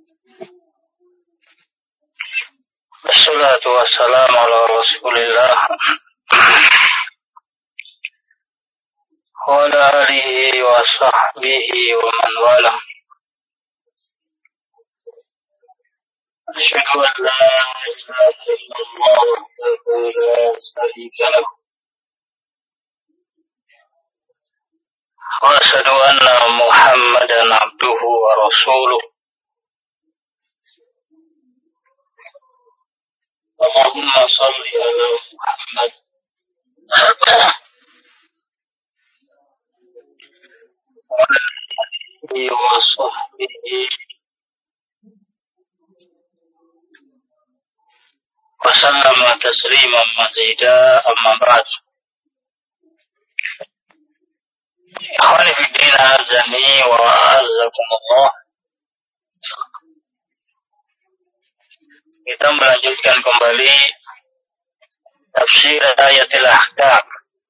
Wassalatu wassalamu ala Rasulillah wa ala alihi wa sahbihi wa man wala. Asyhadu an la ilaha illallah wahdahu la syarika lah. Wa asyhadu anna Muhammadan abduhu wa rasuluh. Allahumma salli ala Muhammad wa ala alihi wa sahbihi wa sallama tasliman mazida, amma ba'd. Ikhwani fi din, azani wa a'azzakumullah. Kita melanjutkan kembali tafsir ayatil ahkam.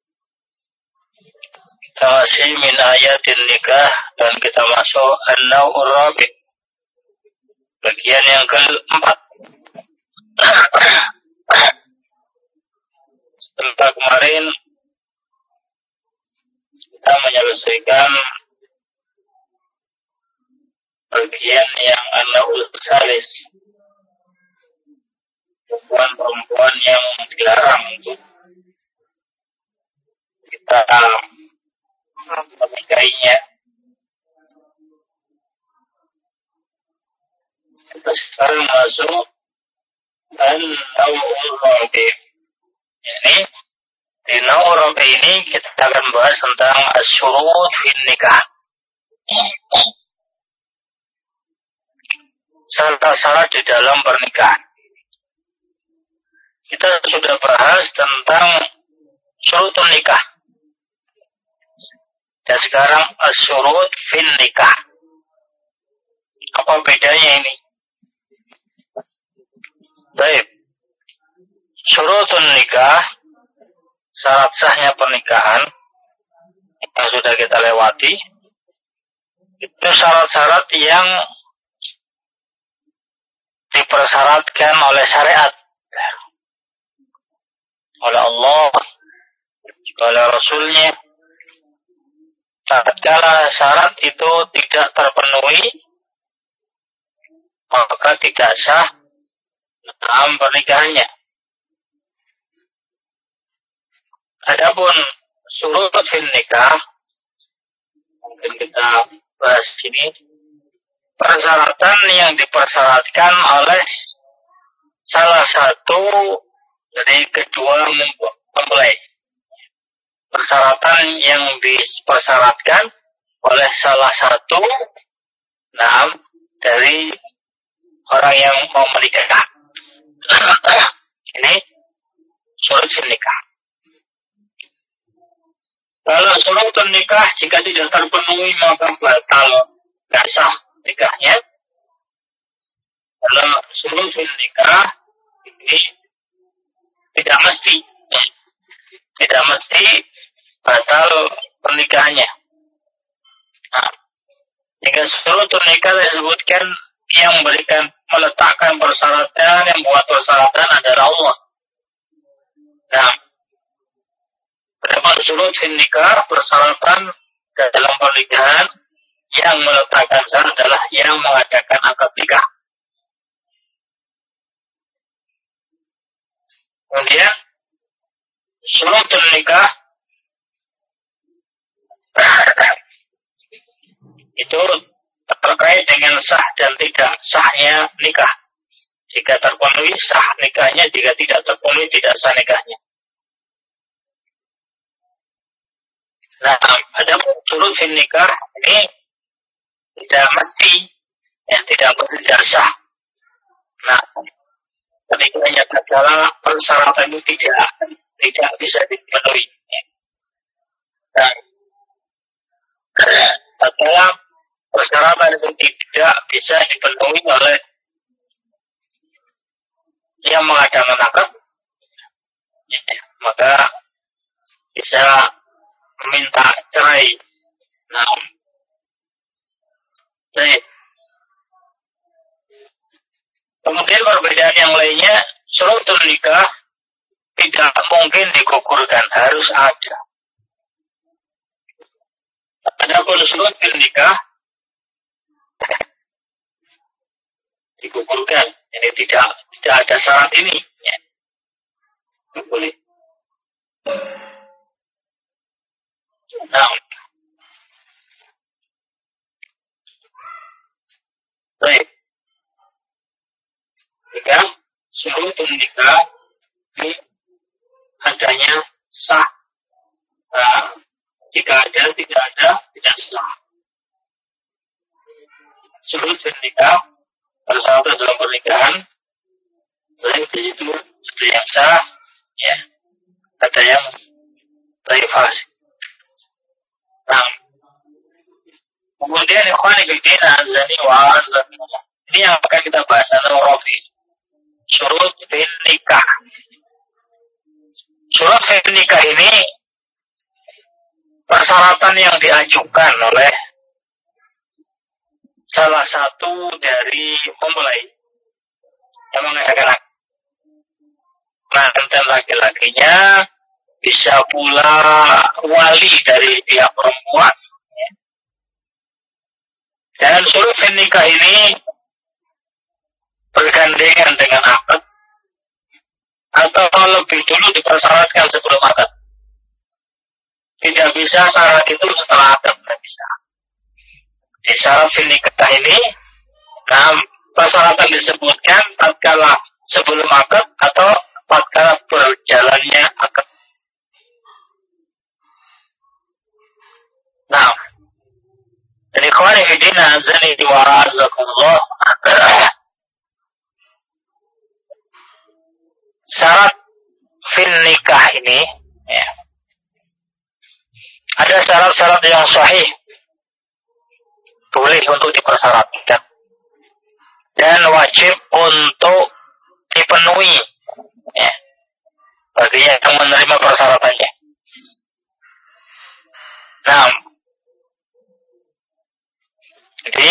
Kita masih min ayatin nikah dan kita masuk an-naw'ur rabi', bagian yang keempat. Setelah kemarin kita menyelesaikan bagian yang an-naw'ul salis, perempuan yang dilarang untuk kita menikahinya. Kita sekarang masuk an-naw'ul rabi'. Ini di naw'ul rabi' ini kita akan bahas tentang asy-syurut fin nikah. Syarat-syarat di dalam pernikahan. Kita sudah bahas tentang syurutun nikah. Dan sekarang asy-syurut fin nikah. Apa bedanya ini? Baik. Syurutun nikah, syarat sahnya pernikahan yang sudah kita lewati, itu syarat-syarat yang dipersyaratkan oleh syariat, oleh Allah, oleh Rasulnya. Tatkala syarat itu tidak terpenuhi, maka tidak sah dalam pernikahannya. Adapun syurut fil nikah, mungkin kita bahas ini, persyaratan yang dipersyaratkan oleh salah satu dari kedua mempelai. Persyaratan yang dipersyaratkan oleh salah satu dari orang yang mau menikah. Ini syurut fil nikah. Kalau syurut nikah jika tidak terpenuhi maka batal, tidak sah nikahnya. Kalau syurut nikah ini tidak mesti batal pernikahannya. Nah, jika syurut nikah disebutkan yang meletakkan persyaratan, yang buat persyaratan adalah Allah. Nah, berapa syurut nikah, persyaratan dalam pernikahan yang meletakkan syarat adalah yang mengadakan akad nikah. Kemudian syurut nikah itu terkait dengan sah dan tidak sahnya nikah. Jika terpenuhi sah nikahnya, jika tidak terpenuhi tidak sah nikahnya. Nah, ada syurut fil nikah ini tidak mesti tidak sah. Nah, pernikahannya adalah persyaratan itu tidak bisa dipenuhi. Nah, tatkala persyaratan itu tidak bisa dipenuhi oleh yang mengadakan akad, maka bisa meminta cerai. Nah, Kemudian perbedaan yang lainnya, syurutul nikah tidak mungkin digugurkan, harus ada. Adapun syurutul nikah digugurkan, ini tidak ada syarat ini. Ya. Itu boleh. Nah, baik. Jika syurutul nikah ini adanya sah. Jika ada, tidak ada, tidak sah. Syurutul nikah persyaratan dalam pernikahan, selain di situ ada yang sah, ya, ada yang fasik. Nah, kemudian ikhwani fillah azani wa azakumullah. Ini yang akan kita bahas al-rafi. Syurut fil nikah. Syurut fil nikah ini persyaratan yang diajukan oleh salah satu dari mempelai yang mengatakan mantan laki-lakinya, bisa pula wali dari pihak perempuan. Dan syurut nikah ini bergandengan dengan akad atau lebih dulu dipersyaratkan sebelum akad. Tidak bisa syarat itu setelah akad, tidak bisa. Di syarat nikah ini, persyaratan disebutkan tatkala sebelum akad atau tatkala berjalannya akad. Nah, jadi ikhwani fillah azani wa azakumullah. Syarat fil nikah ini, ya, ada syarat-syarat yang sahih, boleh untuk dipersyaratkan dan wajib untuk dipenuhi, ya, bagi yang menerima persyaratannya. Nah, jadi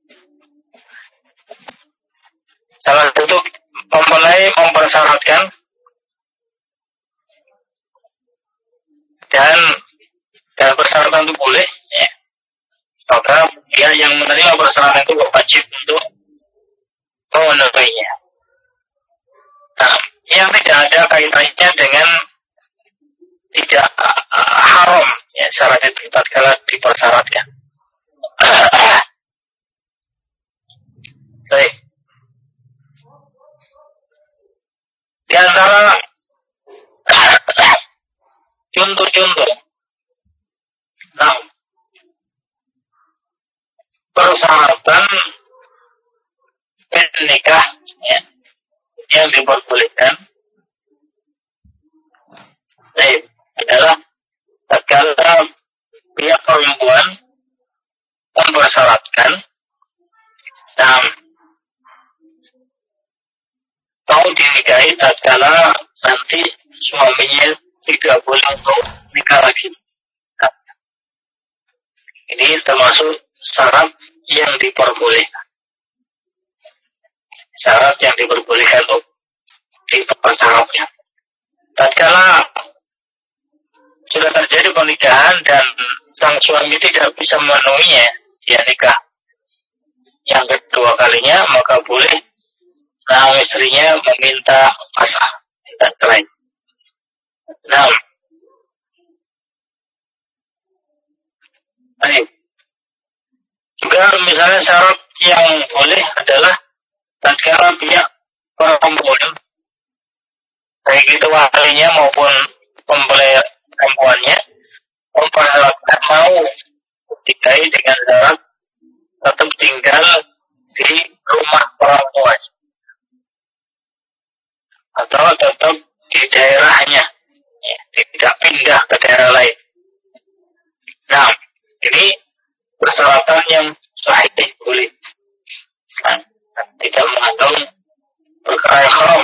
salah satu mempelai mempersyaratkan dan persyaratan itu boleh, ya, maka dia yang menerima persyaratan itu wajib untuk memenuhinya. Nah, yang tidak ada kaitannya dengan tidak haram, ya, syarat itu tatkala dipersyaratkan. Baik. Di antara contoh-contoh, nah, persyaratan nikah, ya, yang diperbolehkan adalah tatkala pihak perempuan mempersyaratkan mau dinikahi tatkala nanti suaminya tidak boleh untuk nikah lagi. Nah, ini termasuk syarat yang diperbolehkan. Syarat yang diperbolehkan untuk dipersyaratkan. Tatkala sudah terjadi pernikahan dan sang suami tidak bisa memenuhinya, dia nikah yang kedua kalinya, maka boleh istrinya meminta pasrah, minta cerai. Nah, baik. Juga misalnya syarat yang boleh adalah tatkala pihak perempuan, baik itu walinya maupun mempelai perempuannya, mempersyaratkan mau dinikahi dengan syarat tetap tinggal di rumah orang tuanya atau tetap di daerahnya, ya, tidak pindah ke daerah lain. Nah, ini persyaratan yang sahih, boleh. Nah, tidak mengandung perkara yang haram.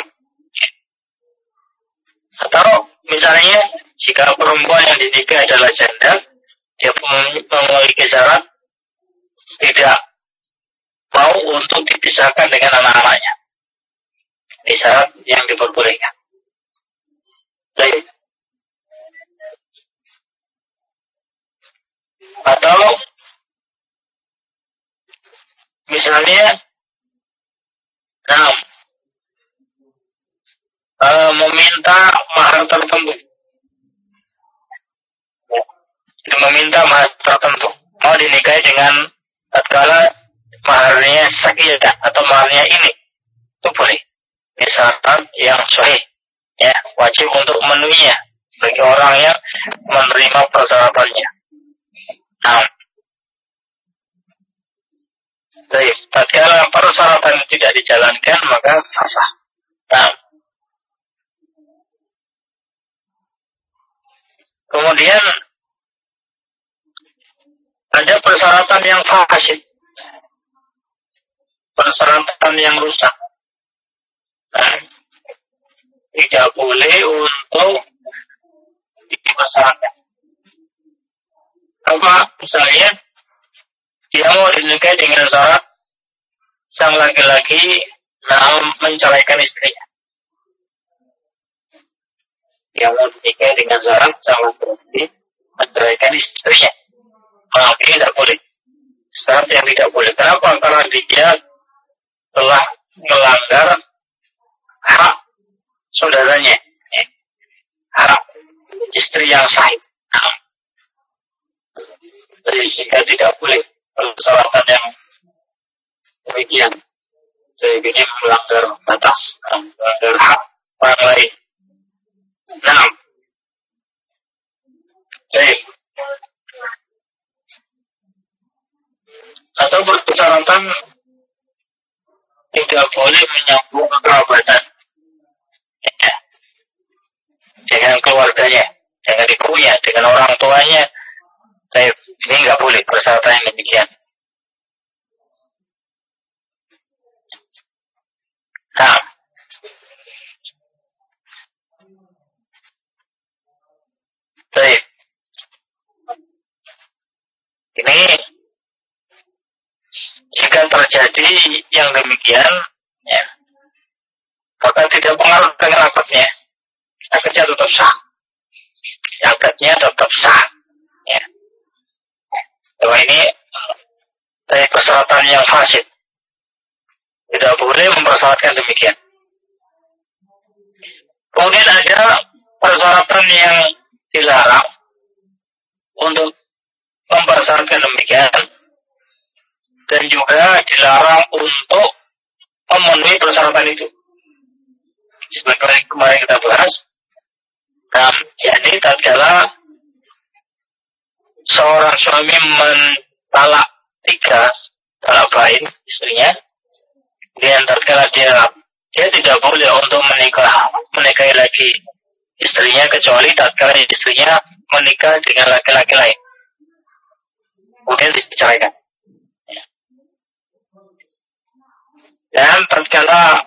Atau misalnya jika perempuan yang dinikah adalah janda, dia memiliki syarat tidak mau untuk dipisahkan dengan anak-anaknya. Ini syarat yang diperbolehkan. Baik. Atau misalnya meminta mahar tertentu. Meminta mahar tertentu. Mau dinikahi dengan tatkala maharnya sekian atau maharnya ini. Itu boleh. Ini syarat yang sahih. Ya, wajib untuk memenuhinya bagi orang yang menerima persyaratannya. Jadi, tatkala persyaratan tidak dijalankan maka fasah. Kemudian ada persyaratan yang fasid, persyaratan yang rusak. Tidak boleh untuk dipersyaratkan. Apa misalnya dia mau dinikahi dengan syarat sang laki-laki menceraikan istrinya. Dia mau dinikahi dengan syarat sang laki-laki menceraikan istrinya. Ini tidak boleh. Syarat yang tidak boleh. Kenapa? Karena dia telah melanggar hak saudaranya, hak istri yang sah. Jadi jika tidak boleh persyaratan yang demikian, jadi ini melanggar batas, melanggar hak orang lain. Baik. Atau persyaratan tidak boleh menyambung kekerabatan dengan keluarganya, dengan ibunya, dengan orang tuanya. Ini nggak boleh persyaratan yang demikian. Baik. Ini jika terjadi yang demikian, ya, maka tidak pengaruh dengan akadnya. Akadnya tetap sah. Akadnya tetap sah. Ya. Bahwa ini dari persyaratan yang fasid. Tidak boleh mempersyaratkan demikian. Kemudian ada persyaratan yang dilarang untuk mempersyaratkan demikian, dan juga dilarang untuk memenuhi persyaratan itu. Sebagai kemarin kita bahas, yakni tatkala seorang suami mentalak 3 talak bain istrinya, dan tatkala dia tidak boleh untuk menikahi lagi istrinya kecuali tatkala istrinya menikah dengan laki-laki lain, kemudian diceraikan. Dan tatkala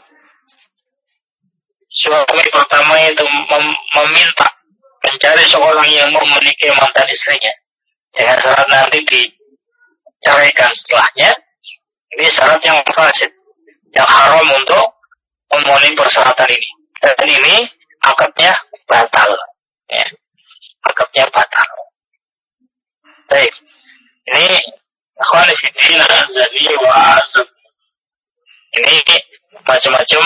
suami pertama itu meminta mencari seorang yang mau menikahi mantan istrinya dengan syarat nanti diceraikan setelahnya, ini syarat yang fasid, yang haram untuk memenuhi persyaratan ini. Dan ini akadnya batal. Ya. Akadnya batal. Baik. Ini akhwani fiddin azzabi wa azab. Ini macam-macam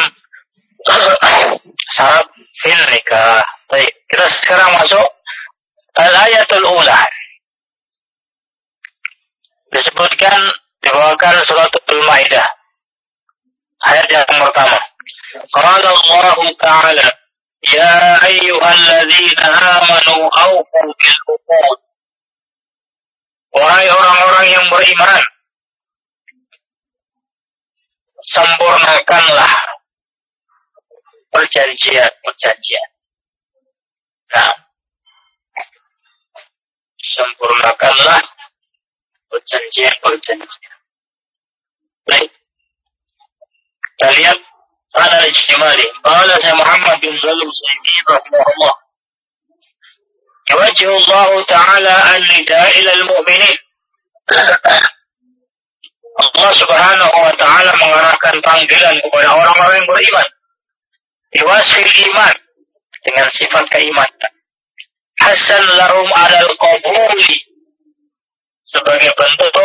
syarat fil nikah. Baik, kita sekarang masuk al-ayatul ula. Disebutkan, dibawakan suratul Maidah. Ayat yang pertama. Qala Allah Ta'ala, ya ayyuhalladzina amanu awfu bil uqud. Wahai orang-orang yang beriman, sempurnakanlah perjanjian. Sempurnakanlah perjanjian. Baik. Kita lihat ada ijtimali. Qala Syekh Muhammad bin Shalih Al-Utsaimin rahimahullah. Yuwajjihu Allah Ta'ala an-nidaa ila al-mu'minin. Allah Subhanahu wa Ta'ala mengarahkan panggilan kepada orang-orang yang beriman. biwasfil iman, dengan sifat keimanan. Hasan lahum alal qabuli, sebagai bentuk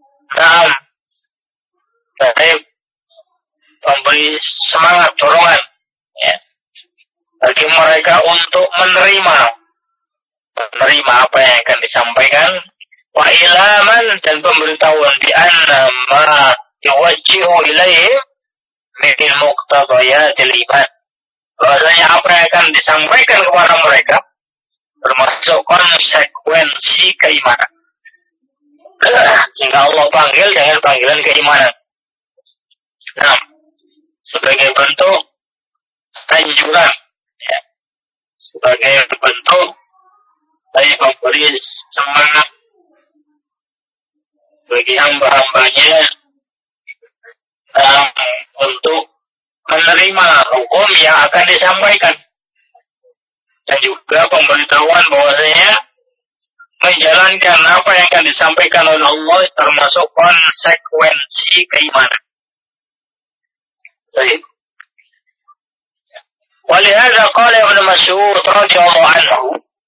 dari memberi semangat, dorongan, ya, bagi mereka untuk menerima apa yang akan disampaikan, wa ilaman, dan pemberitahuan bi anna ma yuwajjihu ilaihim min muqtadayatil iman, bahwasanya apa yang akan disampaikan kepada mereka termasuk konsekuensi keimanan. Sehingga Allah panggil dengan panggilan keimanan. Nah, sebagai bentuk anjuran, ya, sebagai bentuk dari memberi semangat bagi hamba-hambanya untuk menerima hukum yang akan disampaikan, dan juga pemberitahuan bahwasanya menjalankan apa yang akan disampaikan oleh Allah termasuk konsekuensi keimanan. Baik. Walihada qala Ibnu Mas'ud radhiyallahu anhu.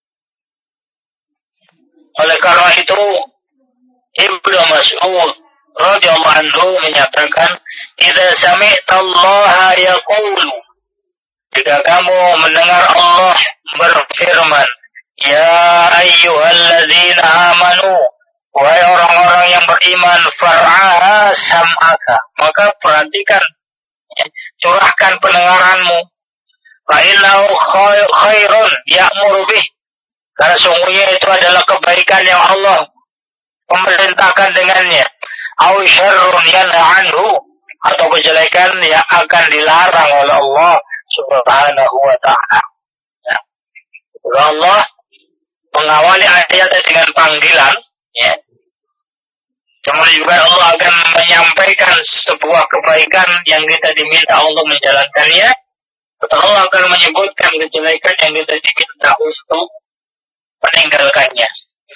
Oleh karena itu Ibnu Mas'ud radhiyallahu anhu menyatakan, "Idza sami'ta Allah yaqulu," jika kamu mendengar Allah berfirman, "Ya ayyuhalladzina amanu," wahai orang-orang yang beriman, "far'a sam'aka," maka perhatikan, curahkan pendengaranmu, "fa innahu khairun ya'muru bih," karena sungguhnya itu adalah kebaikan yang Allah memerintahkan dengannya, "au syarrun yanha anhu," atau kejelekan yang akan dilarang oleh Allah Subhanahu wa ta'ala. Nah, Allah mengawali ayat dengan panggilan, ya. Kemudian juga Allah akan menyampaikan sebuah kebaikan yang kita diminta Allah menjalankannya. Allah akan menyebutkan kejelekan yang kita diminta untuk meninggalkannya.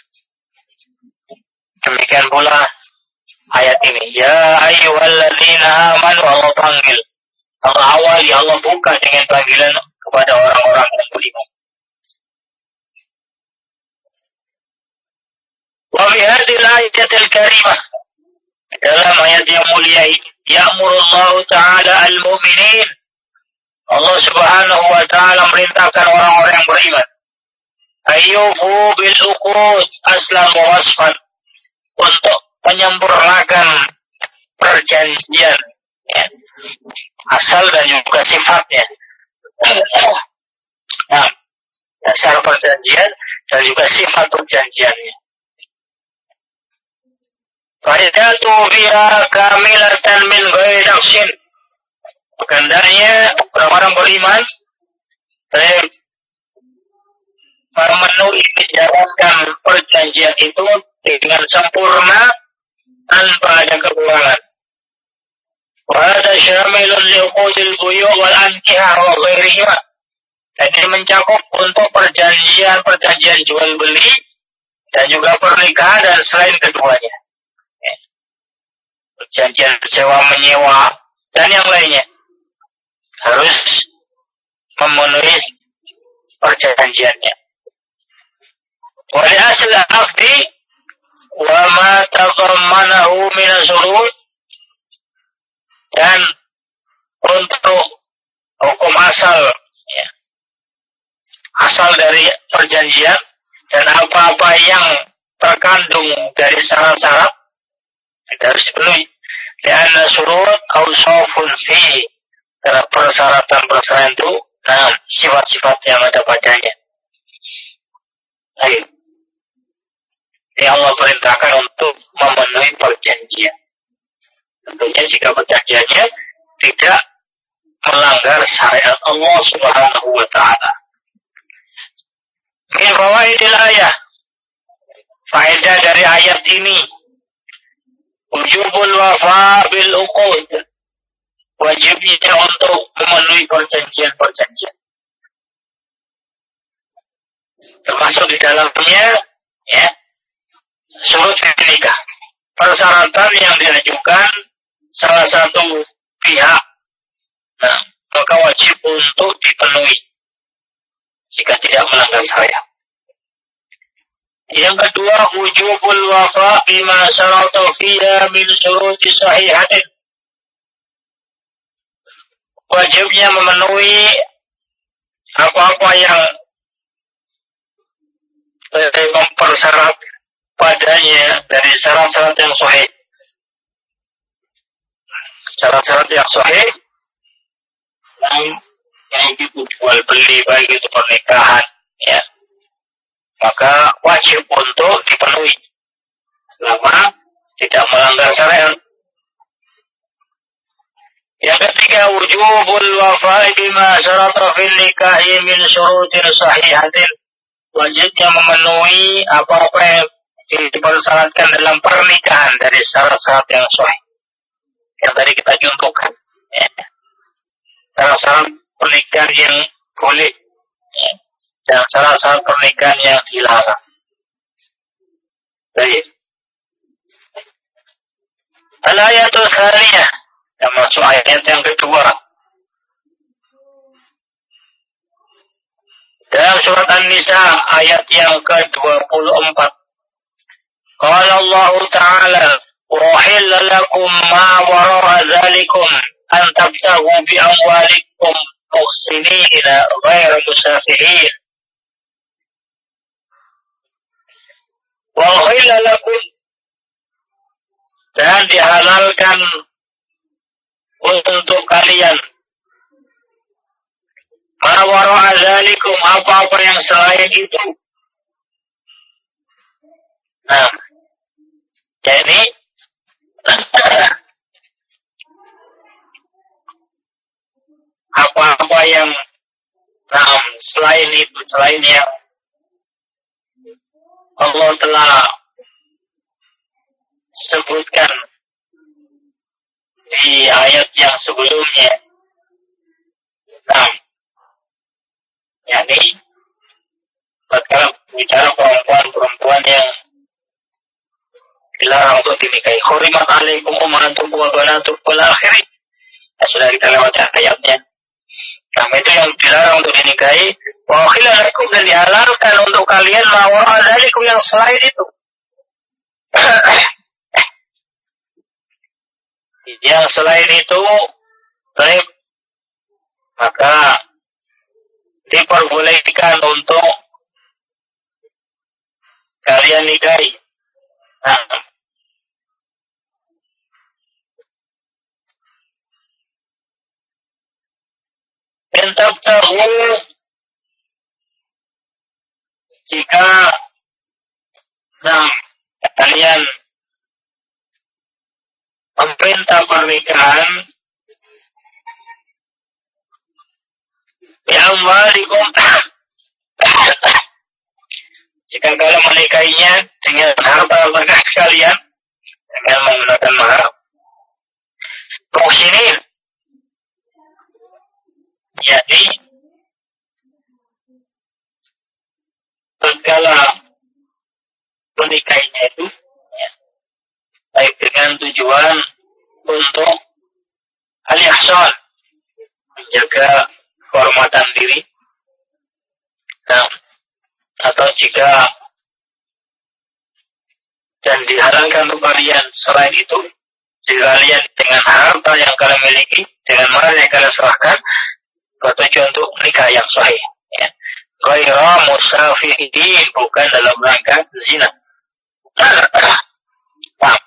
Demikian pula ayat ini, "Ya ayyuhalladzina amanu," Allah panggil, Allah awali, Allah buka dengan panggilan kepada orang-orang yang beriman. Wa fi hadhil ayatil karimah, dalam ayat yang mulia ini, ya'murullahu ta'ala al-mu'minin, Allah Subhanahu wa ta'ala merintahkan orang-orang yang beriman, ayyufu bil uqud aslan wa wasfan, untuk menyempurnakan perjanjian, ya, asal dan juga sifatnya. Nah, dasar perjanjian dan juga sifat perjanjiannya. Faidatu biha kamilatan min ghairi naqsin, hendaknya orang-orang beriman memenuhi, menjalankan perjanjian itu dengan sempurna tanpa ada kekurangan. Wa hadha syamilun liuqudil buyu' wal ankihah wa ghairihima, dan ini mencakup untuk perjanjian jual beli dan juga pernikahan dan selain keduanya, perjanjian sewa menyewa dan yang lainnya harus memenuhi perjanjiannya. Wa li asl aqdi wa ma tadammanahu min az-zurut, dan untuk hukum asal, ya, asal dari perjanjian dan apa-apa yang terkandung dari syarat-syarat harus dipenuhi. Karena surut awsafun fihi, karena persyaratan itu sifat-sifat yang ada padanya. Baik. Ini Allah perintahkan untuk memenuhi perjanjian. Tentunya jika perjanjiannya tidak melanggar syariat Allah Subhanahu wa ta'ala. Min fawaidil ayah, faedah dari ayat ini, wujubul wafa bil uqud, wajibnya untuk memenuhi perjanjian-perjanjian. Termasuk di dalamnya, ya, surut nikah, persyaratan yang diajukan salah satu pihak, maka wajib untuk melanggar syariat. Yang kedua, wujubul wafa bima syarata fiha min syuruti sahihatin. Wajibnya memenuhi apa-apa yang mempersyarat padanya dari syarat-syarat yang sahih. Syarat-syarat yang sahih, baik itu jual beli, baik itu pernikahan, ya, maka wajib untuk dipenuhi selama tidak melanggar syariat. Yang ketiga, wujubul wafa'i bima syarata fil nikahi min syurutin sahihatin. Wajibnya memenuhi apa-apa yang dipersyaratkan dalam pernikahan dari syarat-syarat yang sahih. Yang tadi kita contohkan, ya. Syarat-syarat pernikahan yang boleh, ya, dan syarat-syarat pernikahan yang dilarang. Baik. Al-ayatul tsaniyah, termasuk ayat yang kedua. Dalam surat An-Nisa ayat yang ke-24. Qala Allah Ta'ala, "Uhilla lakum ma wara'a dzalikum an tabtaghu bi amwalikum muhsinina ghairu musafihin." Wa uhilla lakum, dan dihalalkan untuk kalian ma wara'a dzalikum, apa-apa yang selain itu. Nah, jadi apa-apa yang selain itu, selain yang Allah telah sebutkan di ayat yang sebelumnya. Nah, yakni tatkala bicara perempuan yang dilarang untuk dinikahi. Hurimat alaikum ummahatukum wa banatukum wal akhirin. Sudah kita lewati ayatnya. Nah, itu yang dilarang untuk dinikahi. Wa ukhilla lakum, dan dihalalkan untuk kalian ma wara'a dzalikum, yang selain itu. Yang selain itu, baik, maka diperbolehkan untuk kalian nikahi. Nah, intabtahu, jika kalian meminta pernikahan bi amwalikum, jika kalian menikahinya dengan harta kalian dengan menggunakan mahar, muhsinin, jadi tatkala menikahinya itu, ya, baik dengan tujuan untuk al-ihsan, menjaga kehormatan diri, atau jika dan dihalalkan untuk kalian selain itu, jika kalian dengan harta yang kalian miliki, dengan mahar yang kalian serahkan, bertujuan untuk nikah yang sahih, ya. Ghairu musafihin, bukan dalam rangka zina. Paham?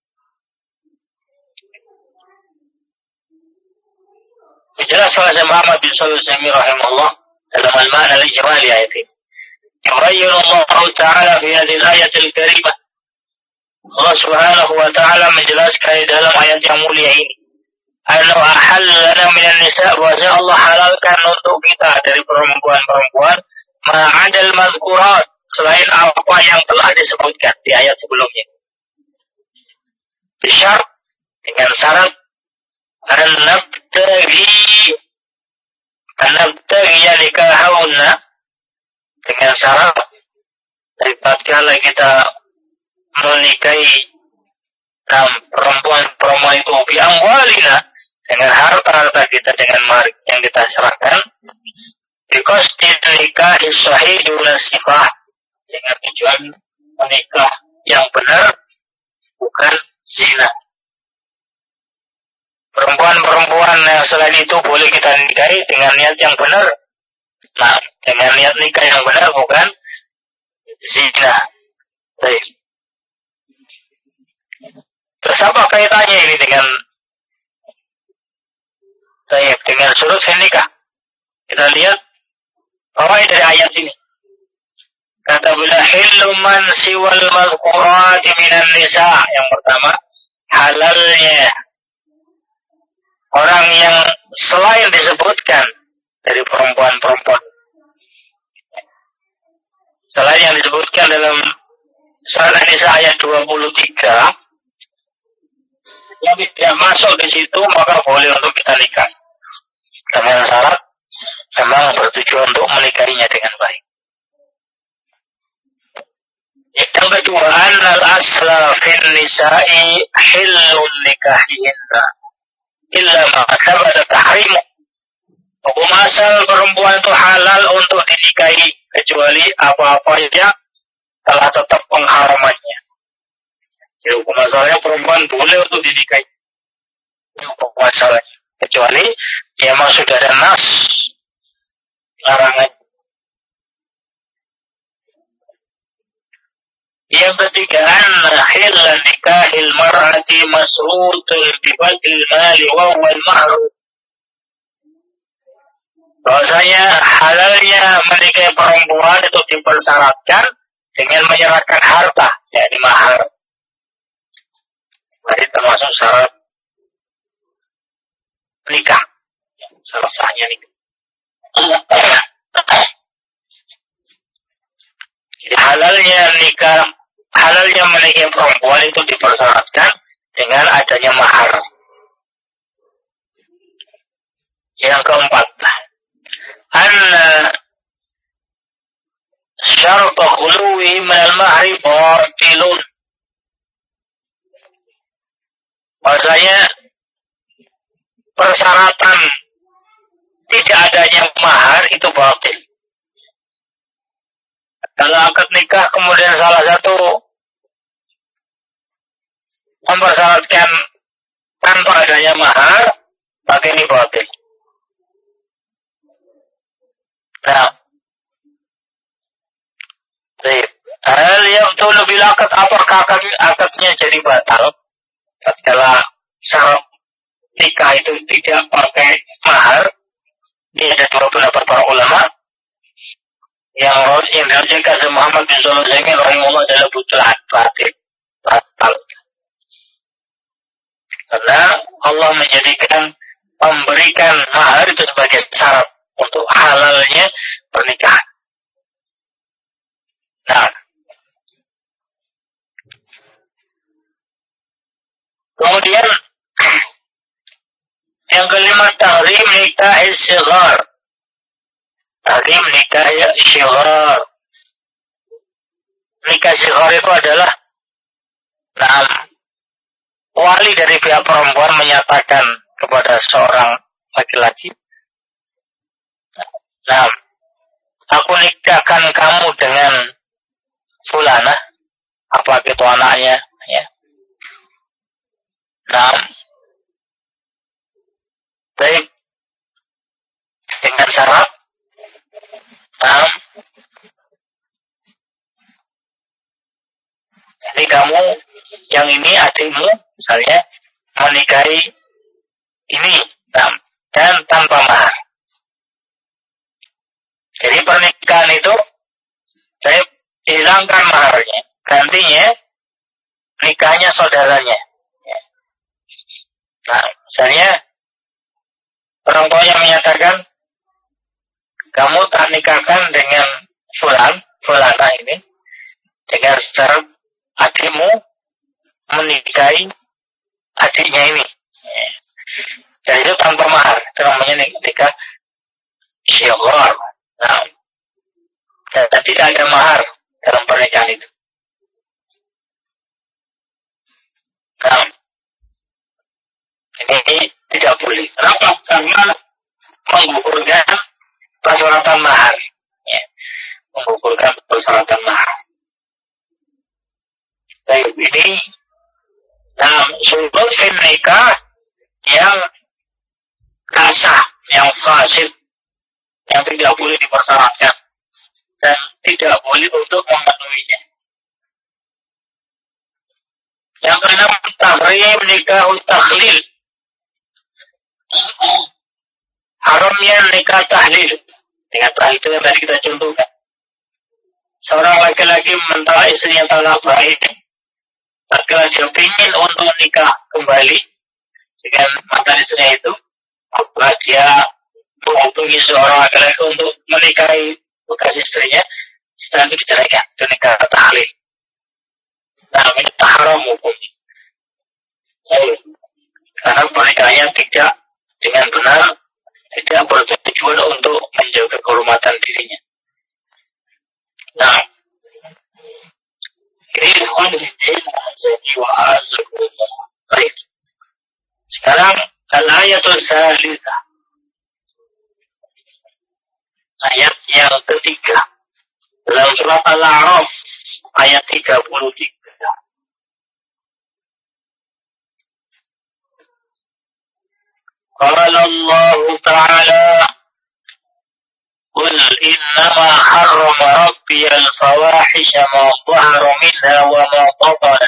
Dijelaskan oleh Muhammad bin Shalih Al-Utsaimin rahimahullah dalam al-ma'na al-ijmali ayat ini. Yubayyin Allah Ta'ala fi hadhihi al-ayat al-karimah. Allah Subhanahu wa Ta'ala menjelaskan dalam ayat yang mulia ini, Allah ahallana minan nisa, bahwa Allah halalkan untuk kita dari perempuan-perempuan ma'adal mazkurat, selain apa yang telah disebutkan di ayat sebelumnya. Bisyarat, dengan syarat an-nabtaghi nikahahunna, dengan syarat tatkala kita menikahi perempuan itu bi amwalina, dengan harta-harta kita, dengan mahar yang kita serahkan, Because nikah sahih duna sifah, dengan tujuan menikah yang benar, bukan zina. Perempuan-perempuan yang selain itu boleh kita nikahi dengan niat yang benar. Nah, dengan niat nikah yang benar, bukan zina. Baik. Terus apa kaitannya ini dengan surut nikah? Kita lihat bawah dari ayat ini. Kata bila hillu man siwal mazkurati minan nisa. Yang pertama, halalnya orang yang selain disebutkan dari perempuan-perempuan. Selain yang disebutkan dalam surah An-Nisa ayat 23, yang tidak masuk di situ maka boleh untuk kita nikah. Dengan syarat memang bertujuan untuk menikahinya dengan baik. Yang kedua, annal asla fin nisa'i hillun nikahihinna illa ma thabata tahrimu. Hukum asal perempuan itu halal untuk dinikahi kecuali apa-apa yang telah tetap pengharamannya. Jadi hukum asalnya perempuan boleh untuk dinikahi. Hukum asalnya. Kecuali memang sudah ada nas larangan. Yang ketiga, anna hilal nikahil mar'ati masrutul bibatil mali wa wal mahru. Bahwasanya halalnya menikahi perempuan itu dipersyaratkan dengan menyerahkan harta, yakni mahar. Jadi termasuk syarat nikah, salah sahnya nikah. Jadi halalnya menikahi perempuan itu dipersyaratkan dengan adanya mahar. Yang keempat, anna syarat khuluwi minal mahri batilun. Bahasanya persyaratan tidak adanya mahar itu batil. Kalau akad nikah kemudian salah satu mempersyaratkan tanpa adanya mahar, maka ini batil. Nah, hal yang itu lebih akad, apakah akadnya jadi batal? Tatkala syarat nikah itu tidak pakai mahar, ini ada dua pendapat para ulama. Yang dirujuk Muhammad bin Shalih Al-Utsaimin rahimahullah adalah butlan batal. Karena Allah memberikan mahar itu sebagai syarat untuk halalnya pernikahan. Nah, kemudian yang kelima, tahrim nikah shighar. Tahrim nikah shighar. Nikah shighar itu adalah wali dari pihak perempuan menyatakan kepada seorang laki-laki, nah, aku nikahkan kamu dengan fulana, apa itu anaknya, ya. Nah, baik, dengan syarat, jadi kamu yang ini adikmu misalnya menikahi ini, dan tanpa mahar. Jadi pernikahan itu saya hilangkan maharnya, gantinya nikahnya saudaranya. Nah, misalnya orang tuanya menyatakan, kamu tak nikahkan dengan fulana ini dengan syarat adikmu menikahi adiknya ini. Dan itu tanpa mahar, itu namanya nikah shighar. Nah, dan tidak ada mahar dalam pernikahan itu. Nah, ini tidak boleh. Kenapa? Karena menggugurkan persyaratan mahar. Ya. Mengukurkan persyaratan mahar. Baik, ini surut fil nikah yang kasah, yang fasid, yang tidak boleh dipersyaratkan dan tidak boleh untuk memenuhinya. Yang keenam, tahrim nikah takhlil. Haramnya nikah tahlil. Nikah tahlil itu yang tadi kita contohkan. Seorang laki-laki mentala istrinya talak baik, tatkala dia ingin untuk nikah kembali dengan mantan istrinya itu, maka dia menghubungi seorang laki-laki untuk menikahi bekas istrinya, setelah itu diceraikan, itu nikah tahlil. Namanya haram hukumnya. Karena pernikahannya tidak dengan benar, tidak bertujuan untuk menjaga kehormatan dirinya. Nah, ikhwan fillah azani wa azakumullah. Baik. Sekarang al-ayatul salitsah. Ayat yang ketiga dalam surat Al-A'raf ayat 33. Qala Allah Ta'ala قل إنما حرم ربي الفواحش ما ظهر منها وما بطن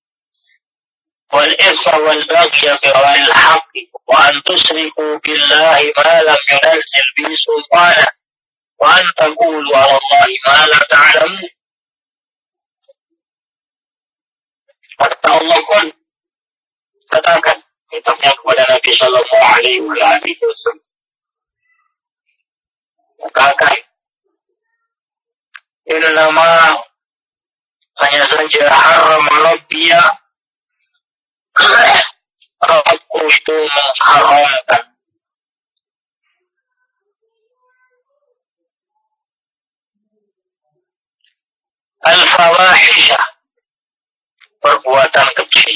والإثم والبغي بغير الحق وأن تشركوا بالله ما لم ينزل به سلطانا وأن تقولوا على الله ما لا تعلمون. Kata Allah, Qul, katakan kitabnya kepada Nabi Sallallahu Alaihi Wasallam. Katakan, innama hanya saja haram Rabbiya, Rabbku itu mengharamkan al-fawahisha, perbuatan keji.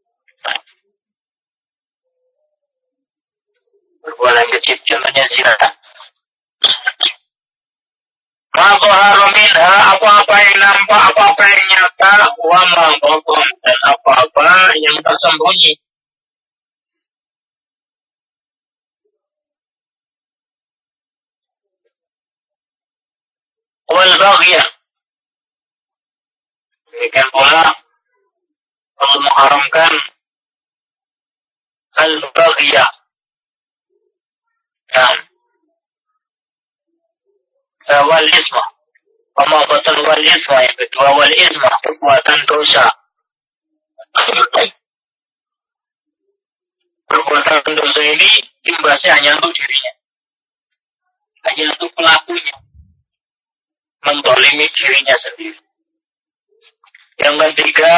Perbuatan keji contohnya zina. Ma dhahara minha, apa-apa yang nampak, apa-apa yang nyata, wa ma batan, dan apa-apa yang tersembunyi. Wal baghya, demikian pula Allah mengharamkan al-baghya. Wal isma, wama batan wal isma, yang kedua wal isma, perbuatan dosa. Perbuatan dosa ini imbasnya hanya untuk dirinya, hanya untuk pelakunya, menzalimi dirinya sendiri. Yang ketiga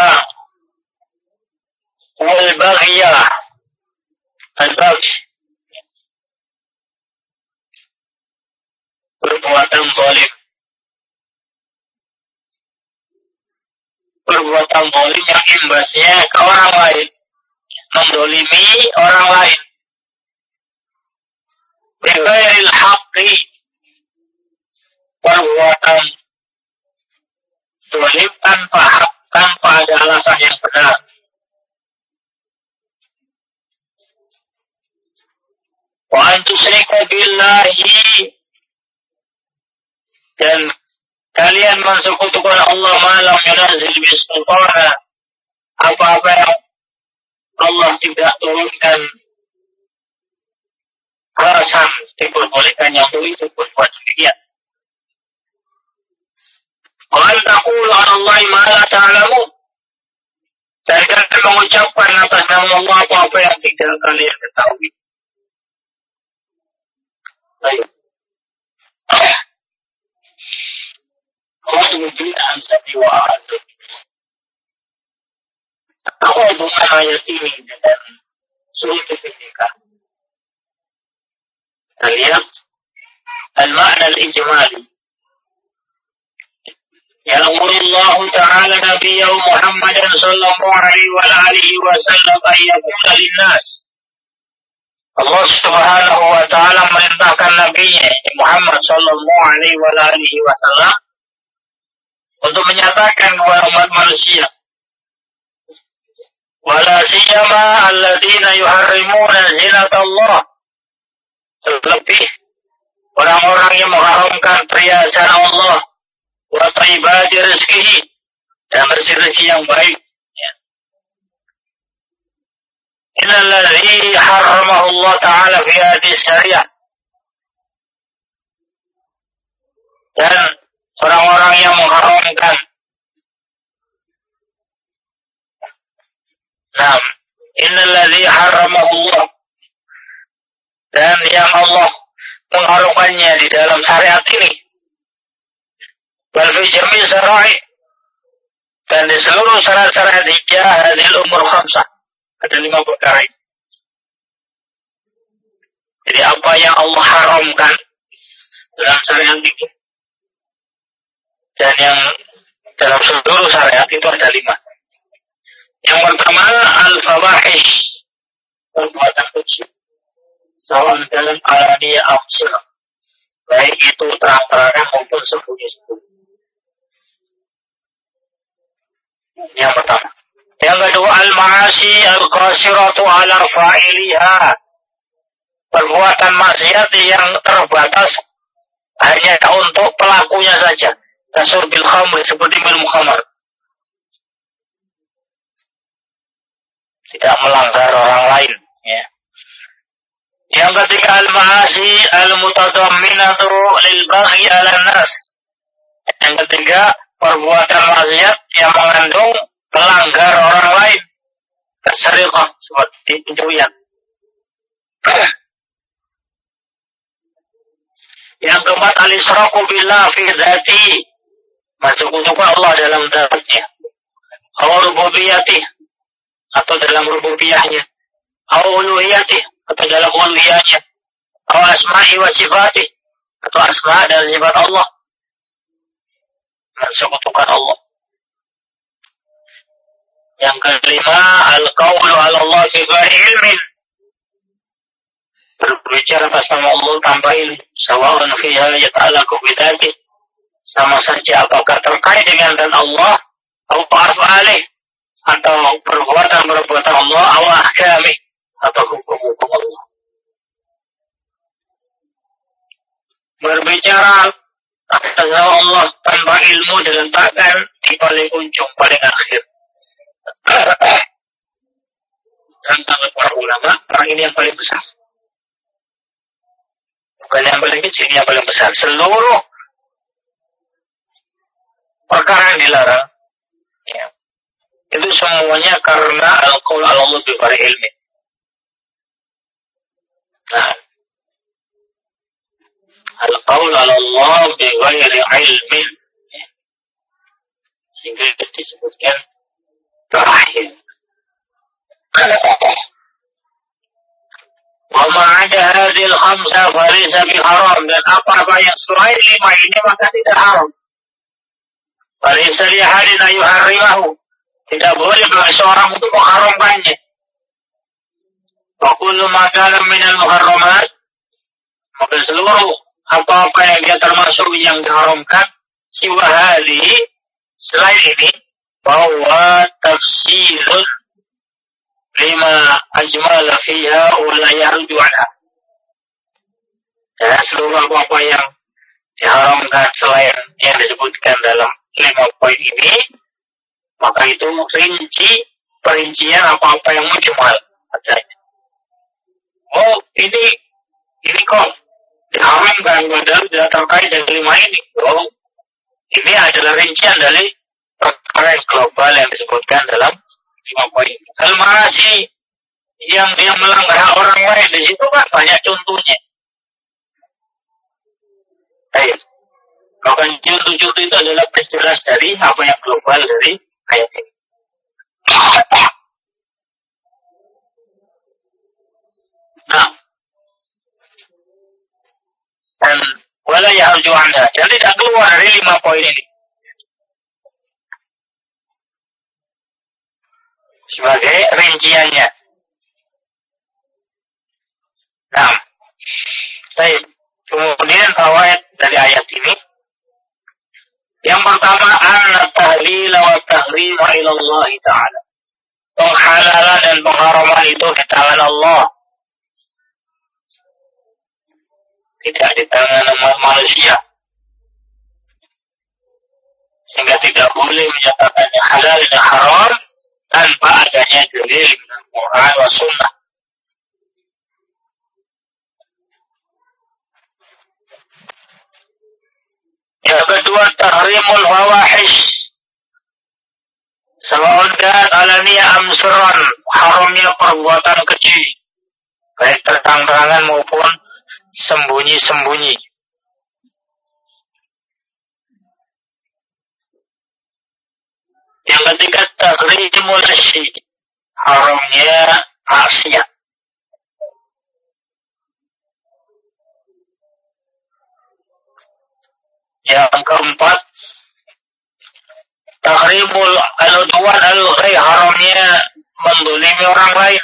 wal baghya, al-baghy, perbuatan zalim. Perbuatan zalim yang imbasnya ke orang lain, menzalimi orang lain. Bighairil haqqi, perbuatan zalim tanpa hak, tanpa ada alasan yang benar. Wa an tusyriku billahi, dan kalian mensekutukan Allah malam yunazil bisultana, apa-apa yang Allah tidak turunkan alasan diperbolehkannya untuk itu berbuat demikian. Wa an taqulu 'ala Allahi ma la ta'lamun, dan kalian mengucapkan atas nama Allah apa-apa yang tidak kalian ketahui. Baik. Kemudian apa hubungan ayat ini dengan surut nikah? Kita lihat al-makna al-ijmali. Ya'murullahu ta'ala nabiyyahu Muhammadan sallallahu alaihi wa alihi wa sallam an yaqula lin-nas. Allah Subhanahu wa ta'ala merintahkan Nabi-Nya Muhammad Muhammad sallallahu alaihi wasallam untuk menyatakan kepada umat manusia, wala siyama alladziina yuharrimuna zinatallah, terlebih orang-orang yang mengharamkan perhiasan Allah, wa thayyibati rizqihi, dan rezeki yang baik. Innal ladzi harramahu Allah Ta'ala fi hadhihi syariah, dan orang-orang yang mengharamkan innal ladzi harramahu Allah, dan yang Allah mengharamkannya di dalam syariat ini, wal fi jami' syara'i, dan di seluruh syariat-syariat hijrah hadil umur khamsah, ada 5 perkara. Jadi apa yang Allah haramkan dalam syariat ini dan yang dalam seluruh syariat itu ada 5. Yang pertama, al-fawahish, perbuatan keji, sawan dalam alaniya amsir, baik itu terang-terangan maupun sembunyi-sembunyi. Yang pertama. Yang kedua, al-ma'asi al-qasiratu ala fa'iliha, perbuatan maksiat yang terbatas hanya untuk pelakunya saja. Kasurbil khamr, seperti minum khamr, tidak melanggar orang lain, ya. Yang ketiga, al-ma'asi al-mutadamminatu lil baghi 'ala nas, yang ketiga, perbuatan maksiat yang mengandung melanggar orang lain, kasariqah, seperti pencurian. Yang keempat, al-israqu billah fi dzati, masuk-masukkan Allah dalam zatnya, aw rububiyatih, atau dalam rububiyahnya, aw uluhiyatih, atau dalam uluhiyahnya, aw asma'i wa sifatih, atau asma' dan sifat Allah, masuk-masukkan Allah. Yang kelima, al-qawlu 'ala Allah bi ghairi ilmin, berbicara atas nama Allah tanpa ilmu, sawa'un fiha yata'allaqu bi dzatihi, sama saja apakah terkait dengan dan Allah, atau af'alih, atau perbuatan-perbuatan Allah, atau ahkamih, atau hukum-hukum Allah. Berbicara atas nama Allah tanpa ilmu diletakkan di paling ujung, paling akhir. Tentang para ulama, orang ini yang paling besar, bukan yang paling kecil, yang paling besar. Seluruh perkara yang dilarang, ya, itu semuanya karena al-qaul 'ala Allah bi ghairi ilmi. Nah, al-qaul 'ala Allah bi ghairi ilmi, sehingga disebutkan terakhir. Wa ma 'ada hadhil khamsa falaysa bi haram, dan apa-apa yang selain 5 ini maka tidak haram. Falaysa li ahadin yuharrimahu, tidak boleh bagi seorang untuk mengharamkannya. Wa kullu ma kana minal muharramat, maka seluruh apa-apa yang dia termasuk yang diharamkan, siwa hadhihi, selain ini, bahwa tafsilun lima ajmala fiha wa la yarju anha, dan seluruh apa-apa yang diharamkan selain yang disebutkan dalam 5 poin ini, maka itu perincian apa-apa yang mujmal adanya. Oh, ini kok diharamkan padahal tidak terkait dengan 5 ini. Oh, ini adalah rincian dari perkara yang global yang disebutkan dalam 5 poin. Al-ma'asi, yang dia melanggar hak orang lain, di situ kan banyak contohnya. Baik. Bahkan contoh-contoh itu adalah penjelas dari apa yang global dari ayat ini. Nah, dan wala ya'ju anha, dan tidak keluar dari 5 poin ini. Sebagai rinciannya. Nah, baik. Kemudian fawaid tahrimu ila Allah Ta'ala. Penghalalan dan pengharaman itu di tangan Allah. Tidak di tangan manusia. Sehingga tidak boleh menyatakannya halal dan haram tanpa adanya dalil dari Quran wa Sunnah. Yang kedua, tahrimul fawahish. Sawa'un kan alaniya am sirran, haramnya perbuatan keji, baik terang-terangan maupun sembunyi-sembunyi. Yang ketiga, tahrimul syi, haramnya maksiat. Yang keempat, tahrimul al-udwan al-ghair, haramnya mendolimi orang lain.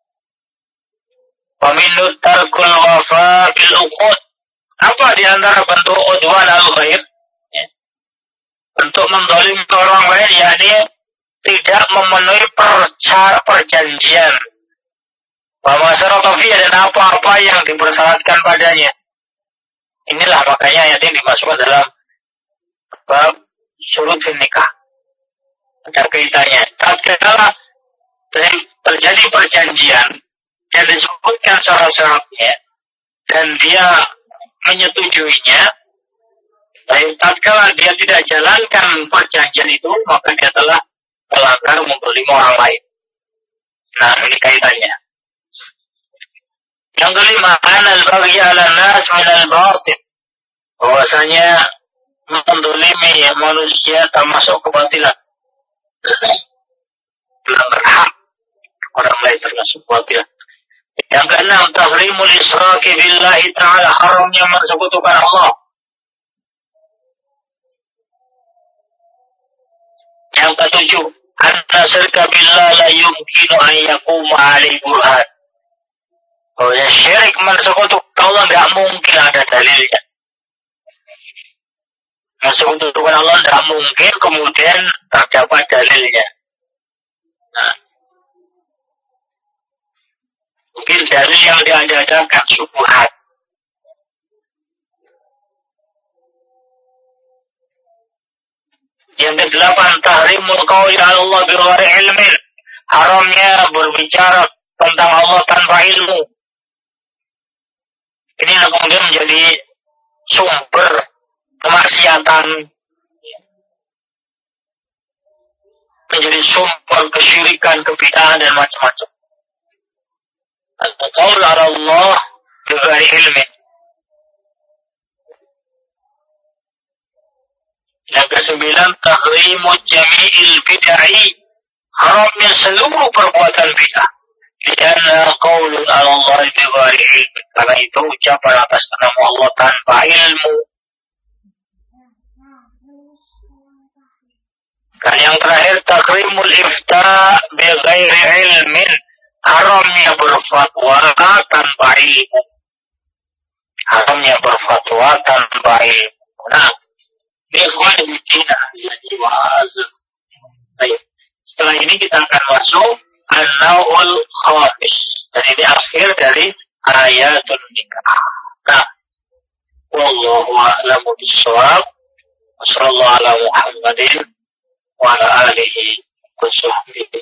Wa minhu tarkul wafa bil uqud. Apa di antara bentuk udwan al-ghair? Bentuk mendolimi orang lain, yakni tidak memenuhi perjanjian. Wa masyarakat fi, dan apa-apa yang dipersyaratkan padanya. Inilah makanya ayat ini dimasukkan dalam bab syurut fil nikah. Ada kaitannya. Tatkala terjadi perjanjian yang disebutkan syarat-syaratnya dan dia menyetujuinya, tapi tatkala dia tidak jalankan perjanjian itu, maka dia telah melanggar menzalimi orang lain. Nah, ini kaitannya. Yang kelima, anal baghi 'ala nas min al-batil. Bahwasanya menzalimi manusia termasuk kebatilan. Melanggar hak orang lain termasuk kebatilan. Yang keenam, tahrimul israki billahi ta'ala, haramnya mensekutukan Allah. Yang ketujuh, anna syirka billah la yumkinu an yakuma 'alaihi burhan. Bahwa syirik mensekutukan Allah tidak mungkin ada dalilnya. Mensekutukan Allah tidak mungkin kemudian terdapat dalilnya. Nah, mungkin dalil yang diadakan syubhat. Yang kedelapan, tahrimul qauli 'ala Allah bighairi ilmin, haramnya berbicara tentang Allah tanpa ilmu. Ini yang kemudian menjadi sumber kemaksiatan, menjadi sumber kesyirikan, kebid'ahan dan macam-macam. Al-qaul 'ala Allah bighairi ilmin. Yang kesembilan, tahrimu jami'il bid'ah, haramnya seluruh perbuatan bid'ah. Karena qaulun 'ala Allah bighairi ilmin, karena itu ucapan atas nama Allah tanpa ilmu. Dan yang terakhir, tahrimul ifta bighairi ilmin, haramnya berfatwa tanpa ilmu. Haramnya berfatwa tanpa ilmu. Nah, ikhwan fillah, setelah ini kita akan masuk an-naw'ul khamis, dan ini akhir dari ayatul nikah. Nah, wallahu a'lamu bis-shawab. Wassallallahu ala Muhammadin wa ala alihi wa sahbihi